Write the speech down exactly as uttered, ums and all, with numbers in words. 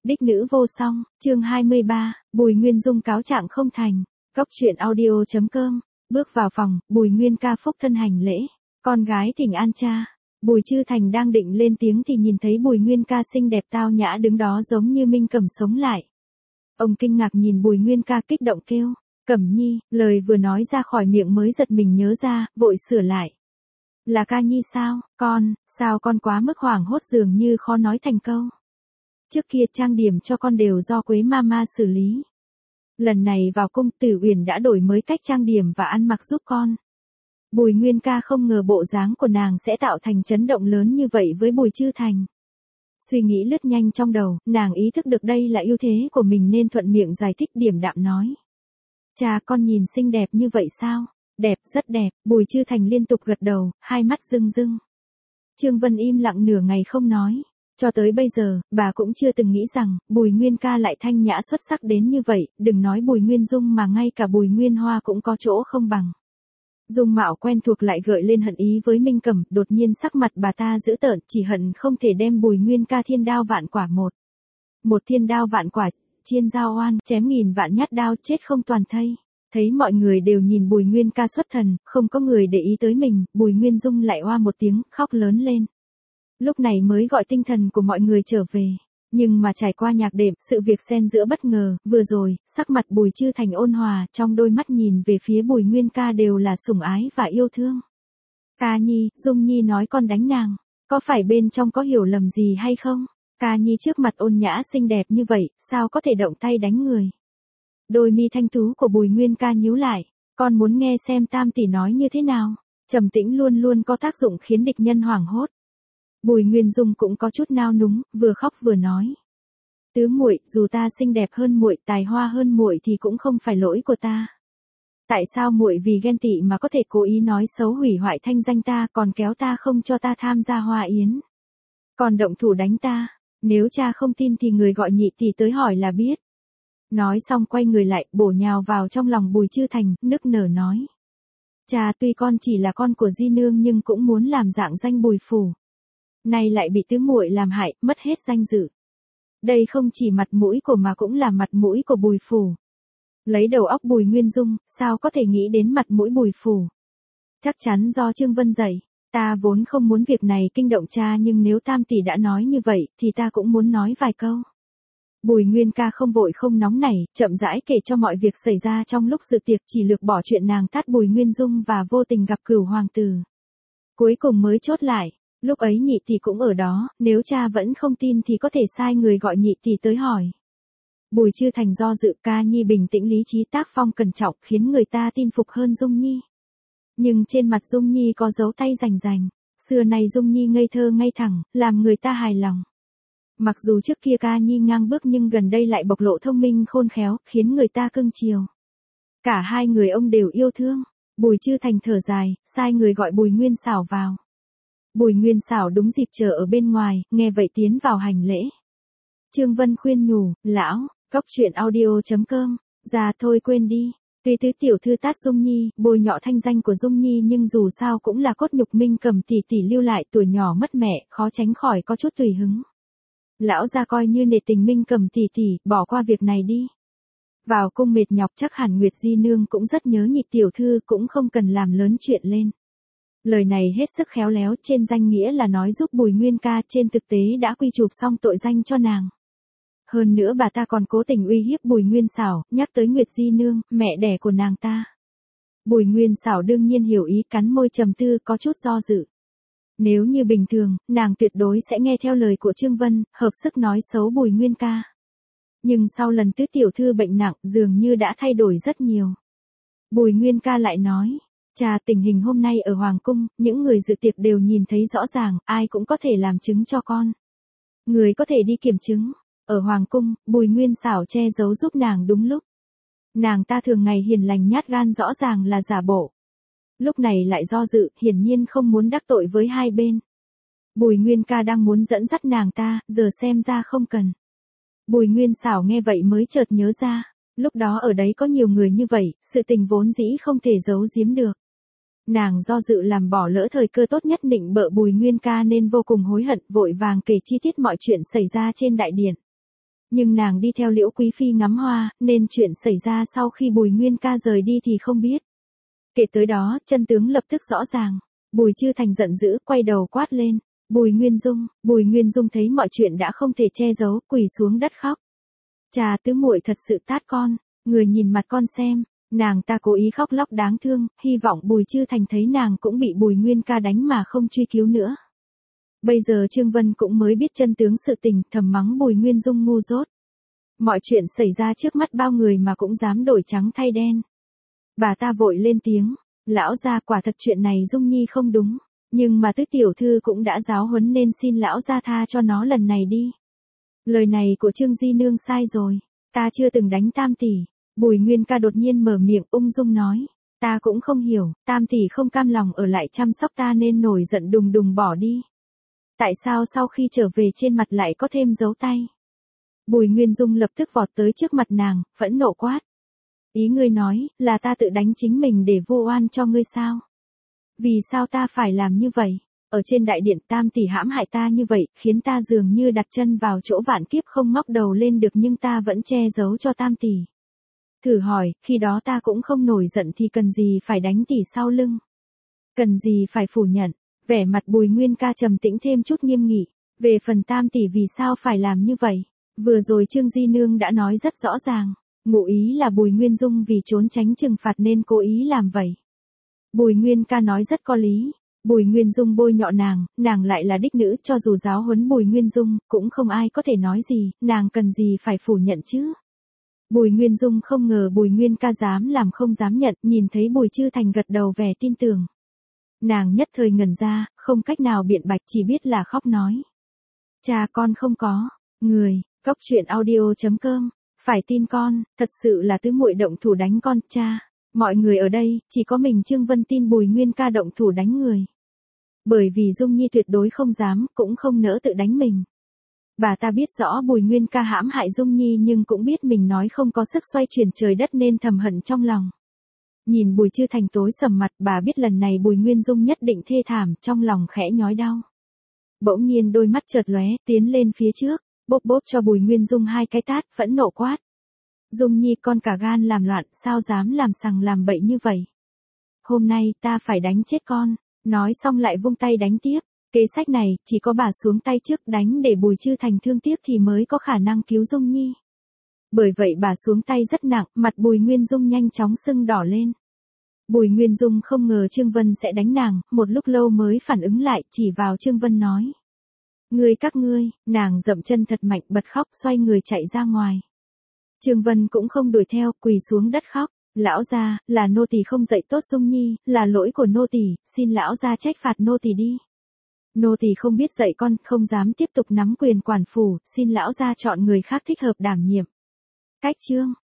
Đích nữ vô song, chương hai mươi ba, Bùi Nguyên Dung cáo trạng không thành. Cốc truyện audio chấm com. Bước vào phòng, Bùi Nguyên ca phúc thân hành lễ. Con gái thỉnh an cha. Bùi Chư Thành đang định lên tiếng thì nhìn thấy Bùi Nguyên ca xinh đẹp tao nhã đứng đó giống như Minh Cẩm sống lại. Ông kinh ngạc nhìn Bùi Nguyên ca kích động kêu, Cẩm Nhi, lời vừa nói ra khỏi miệng mới giật mình nhớ ra, vội sửa lại. Là ca nhi sao, con, sao con quá mức hoảng hốt dường như khó nói thành câu. Trước kia trang điểm cho con đều do Quế Mama xử lý. Lần này vào cung Tử Uyển đã đổi mới cách trang điểm và ăn mặc giúp con. Bùi Nguyên ca không ngờ bộ dáng của nàng sẽ tạo thành chấn động lớn như vậy với Bùi Chư Thành. Suy nghĩ lướt nhanh trong đầu, nàng ý thức được đây là ưu thế của mình nên thuận miệng giải thích điềm đạm nói. Cha con nhìn xinh đẹp như vậy sao? Đẹp, rất đẹp, Bùi Chư Thành liên tục gật đầu, hai mắt rưng rưng. Trương Vân im lặng nửa ngày không nói. Cho tới bây giờ, bà cũng chưa từng nghĩ rằng, Bùi Nguyên ca lại thanh nhã xuất sắc đến như vậy, đừng nói Bùi Nguyên Dung mà ngay cả Bùi Nguyên Hoa cũng có chỗ không bằng. Dung mạo quen thuộc lại gợi lên hận ý với Minh Cẩm, đột nhiên sắc mặt bà ta dữ tợn, chỉ hận không thể đem Bùi Nguyên ca thiên đao vạn quả một. Một thiên đao vạn quả, chiên giao oan, chém nghìn vạn nhát đao chết không toàn thây. Thấy mọi người đều nhìn Bùi Nguyên ca xuất thần, không có người để ý tới mình, Bùi Nguyên Dung lại oa một tiếng, khóc lớn lên. Lúc này mới gọi tinh thần của mọi người trở về. Nhưng mà trải qua nhạc đệm, sự việc xen giữa bất ngờ, vừa rồi, sắc mặt Bùi Chư Thành ôn hòa, trong đôi mắt nhìn về phía Bùi Nguyên ca đều là sủng ái và yêu thương. Ca Nhi, Dung Nhi nói con đánh nàng, có phải bên trong có hiểu lầm gì hay không? Ca Nhi trước mặt ôn nhã xinh đẹp như vậy, sao có thể động tay đánh người? Đôi mi thanh tú của Bùi Nguyên ca nhíu lại, con muốn nghe xem tam tỷ nói như thế nào. Trầm tĩnh luôn luôn có tác dụng khiến địch nhân hoảng hốt. Bùi Nguyên Dung cũng có chút nao núng, vừa khóc vừa nói. Tứ muội, dù ta xinh đẹp hơn muội, tài hoa hơn muội thì cũng không phải lỗi của ta. Tại sao muội vì ghen tị mà có thể cố ý nói xấu hủy hoại thanh danh ta, còn kéo ta không cho ta tham gia hoa yến? Còn động thủ đánh ta, nếu cha không tin thì người gọi nhị tỷ tới hỏi là biết. Nói xong quay người lại, bổ nhào vào trong lòng Bùi Chư Thành, nức nở nói. Cha, tuy con chỉ là con của Di Nương nhưng cũng muốn làm dạng danh Bùi phủ. Nay lại bị tứ muội làm hại, mất hết danh dự. Đây không chỉ mặt mũi của mà cũng là mặt mũi của Bùi phủ. Lấy đầu óc Bùi Nguyên Dung, sao có thể nghĩ đến mặt mũi Bùi phủ? Chắc chắn do Trương Vân dạy. Ta vốn không muốn việc này kinh động cha nhưng nếu tam tỷ đã nói như vậy thì ta cũng muốn nói vài câu. Bùi Nguyên ca không vội không nóng nảy, chậm rãi kể cho mọi việc xảy ra trong lúc dự tiệc, chỉ lược bỏ chuyện nàng tát Bùi Nguyên Dung và vô tình gặp Cửu hoàng tử. Cuối cùng mới chốt lại, lúc ấy nhị tỷ cũng ở đó, nếu cha vẫn không tin thì có thể sai người gọi nhị tỷ tới hỏi. Bùi Chư Thành do dự, Ca Nhi bình tĩnh lý trí tác phong cẩn trọng khiến người ta tin phục hơn Dung Nhi. Nhưng trên mặt Dung Nhi có dấu tay rành rành, xưa nay Dung Nhi ngây thơ ngay thẳng, làm người ta hài lòng. Mặc dù trước kia Ca Nhi ngang bước nhưng gần đây lại bộc lộ thông minh khôn khéo, khiến người ta cưng chiều. Cả hai người ông đều yêu thương. Bùi Chư Thành thở dài, sai người gọi Bùi Nguyên Xảo vào. Bùi Nguyên Xảo đúng dịp chờ ở bên ngoài, nghe vậy tiến vào hành lễ. Trương Vân khuyên nhủ, lão, cốc truyện audio chấm com, già thôi quên đi. Tuy tứ tiểu thư tát Dung Nhi, bôi nhọ thanh danh của Dung Nhi nhưng dù sao cũng là cốt nhục Minh Cẩm tỷ tỷ lưu lại, tuổi nhỏ mất mẹ, khó tránh khỏi có chút tùy hứng. Lão gia coi như nể tình Minh Cẩm tỷ tỷ, bỏ qua việc này đi. Vào cung mệt nhọc chắc hẳn Nguyệt Di Nương cũng rất nhớ nhị tiểu thư, cũng không cần làm lớn chuyện lên. Lời này hết sức khéo léo, trên danh nghĩa là nói giúp Bùi Nguyên ca, trên thực tế đã quy chụp xong tội danh cho nàng. Hơn nữa bà ta còn cố tình uy hiếp Bùi Nguyên Xảo, nhắc tới Nguyệt Di Nương, mẹ đẻ của nàng ta. Bùi Nguyên Xảo đương nhiên hiểu ý, cắn môi trầm tư, có chút do dự. Nếu như bình thường, nàng tuyệt đối sẽ nghe theo lời của Trương Vân, hợp sức nói xấu Bùi Nguyên ca. Nhưng sau lần tứ tiểu thư bệnh nặng, dường như đã thay đổi rất nhiều. Bùi Nguyên ca lại nói, cha, tình hình hôm nay ở Hoàng cung, những người dự tiệc đều nhìn thấy rõ ràng, ai cũng có thể làm chứng cho con. Người có thể đi kiểm chứng. Ở Hoàng cung, Bùi Nguyên Xảo che giấu giúp nàng đúng lúc. Nàng ta thường ngày hiền lành nhát gan rõ ràng là giả bộ. Lúc này lại do dự, hiển nhiên không muốn đắc tội với hai bên. Bùi Nguyên ca đang muốn dẫn dắt nàng ta, giờ xem ra không cần. Bùi Nguyên Xảo nghe vậy mới chợt nhớ ra, lúc đó ở đấy có nhiều người như vậy, sự tình vốn dĩ không thể giấu giếm được. Nàng do dự làm bỏ lỡ thời cơ tốt nhất định bợ Bùi Nguyên ca nên vô cùng hối hận, vội vàng kể chi tiết mọi chuyện xảy ra trên đại điện. Nhưng nàng đi theo Liễu Quý Phi ngắm hoa, nên chuyện xảy ra sau khi Bùi Nguyên Ca rời đi thì không biết. Kể tới đó, chân tướng lập tức rõ ràng. Bùi Chư Thành giận dữ, quay đầu quát lên. Bùi Nguyên Dung, Bùi Nguyên Dung thấy mọi chuyện đã không thể che giấu, quỳ xuống đất khóc. Cha, tứ muội thật sự tát con, người nhìn mặt con xem, nàng ta cố ý khóc lóc đáng thương, hy vọng Bùi Chư Thành thấy nàng cũng bị Bùi Nguyên Ca đánh mà không truy cứu nữa. Bây giờ Trương Vân cũng mới biết chân tướng sự tình, thầm mắng Bùi Nguyên Dung ngu dốt. Mọi chuyện xảy ra trước mắt bao người mà cũng dám đổi trắng thay đen. Bà ta vội lên tiếng, lão gia, quả thật chuyện này Dung Nhi không đúng, nhưng mà tứ tiểu thư cũng đã giáo huấn nên xin lão gia tha cho nó lần này đi. Lời này của Trương Di Nương sai rồi, ta chưa từng đánh Tam tỷ. Bùi Nguyên Ca đột nhiên mở miệng ung dung nói, ta cũng không hiểu, Tam tỷ không cam lòng ở lại chăm sóc ta nên nổi giận đùng đùng bỏ đi. Tại sao sau khi trở về trên mặt lại có thêm dấu tay? Bùi Nguyên Dung lập tức vọt tới trước mặt nàng, phẫn nộ quát. Ý ngươi nói, là ta tự đánh chính mình để vô oan cho ngươi sao? Vì sao ta phải làm như vậy? Ở trên đại điện Tam tỷ hãm hại ta như vậy, khiến ta dường như đặt chân vào chỗ vạn kiếp không ngóc đầu lên được, nhưng ta vẫn che giấu cho Tam tỷ. Thử hỏi, khi đó ta cũng không nổi giận thì cần gì phải đánh tỷ sau lưng? Cần gì phải phủ nhận? Vẻ mặt Bùi Nguyên Ca trầm tĩnh thêm chút nghiêm nghị. Về phần Tam tỷ vì sao phải làm như vậy? Vừa rồi Trương Di Nương đã nói rất rõ ràng. Ngụ ý là Bùi Nguyên Dung vì trốn tránh trừng phạt nên cố ý làm vậy. Bùi Nguyên Ca nói rất có lý. Bùi Nguyên Dung bôi nhọ nàng, nàng lại là đích nữ, cho dù giáo huấn Bùi Nguyên Dung, cũng không ai có thể nói gì, nàng cần gì phải phủ nhận chứ. Bùi Nguyên Dung không ngờ Bùi Nguyên Ca dám làm không dám nhận, nhìn thấy Bùi Chư Thành gật đầu vẻ tin tưởng. Nàng nhất thời ngẩn ra, không cách nào biện bạch, chỉ biết là khóc nói. Cha, con không có. Người, Cốc Truyện Audio chấm com. Phải tin con, thật sự là tứ muội động thủ đánh con, cha. Mọi người ở đây, chỉ có mình Trương Vân tin Bùi Nguyên Ca động thủ đánh người. Bởi vì Dung Nhi tuyệt đối không dám, cũng không nỡ tự đánh mình. Bà ta biết rõ Bùi Nguyên Ca hãm hại Dung Nhi nhưng cũng biết mình nói không có sức xoay chuyển trời đất nên thầm hận trong lòng. Nhìn Bùi Chư Thành tối sầm mặt, bà biết lần này Bùi Nguyên Dung nhất định thê thảm, trong lòng khẽ nhói đau. Bỗng nhiên đôi mắt chợt lóe, tiến lên phía trước, bóp bóp cho Bùi Nguyên Dung hai cái tát, phẫn nộ quát. Dung Nhi, con cả gan làm loạn, sao dám làm sằng làm bậy như vậy? Hôm nay ta phải đánh chết con. Nói xong lại vung tay đánh tiếp. Kế sách này, chỉ có bà xuống tay trước đánh để Bùi Chư Thành thương tiếc thì mới có khả năng cứu Dung Nhi. Bởi vậy bà xuống tay rất nặng, mặt Bùi Nguyên Dung nhanh chóng sưng đỏ lên. Bùi Nguyên Dung không ngờ Trương Vân sẽ đánh nàng, một lúc lâu mới phản ứng lại, chỉ vào Trương Vân nói. Ngươi các ngươi, nàng dậm chân thật mạnh bật khóc xoay người chạy ra ngoài. Trương Vân cũng không đuổi theo, quỳ xuống đất khóc. Lão gia, là nô tỳ không dạy tốt Dung Nhi, là lỗi của nô tỳ, xin lão gia trách phạt nô tỳ đi. Nô tỳ không biết dạy con, không dám tiếp tục nắm quyền quản phủ, xin lão gia chọn người khác thích hợp đảm nhiệm. Cách chương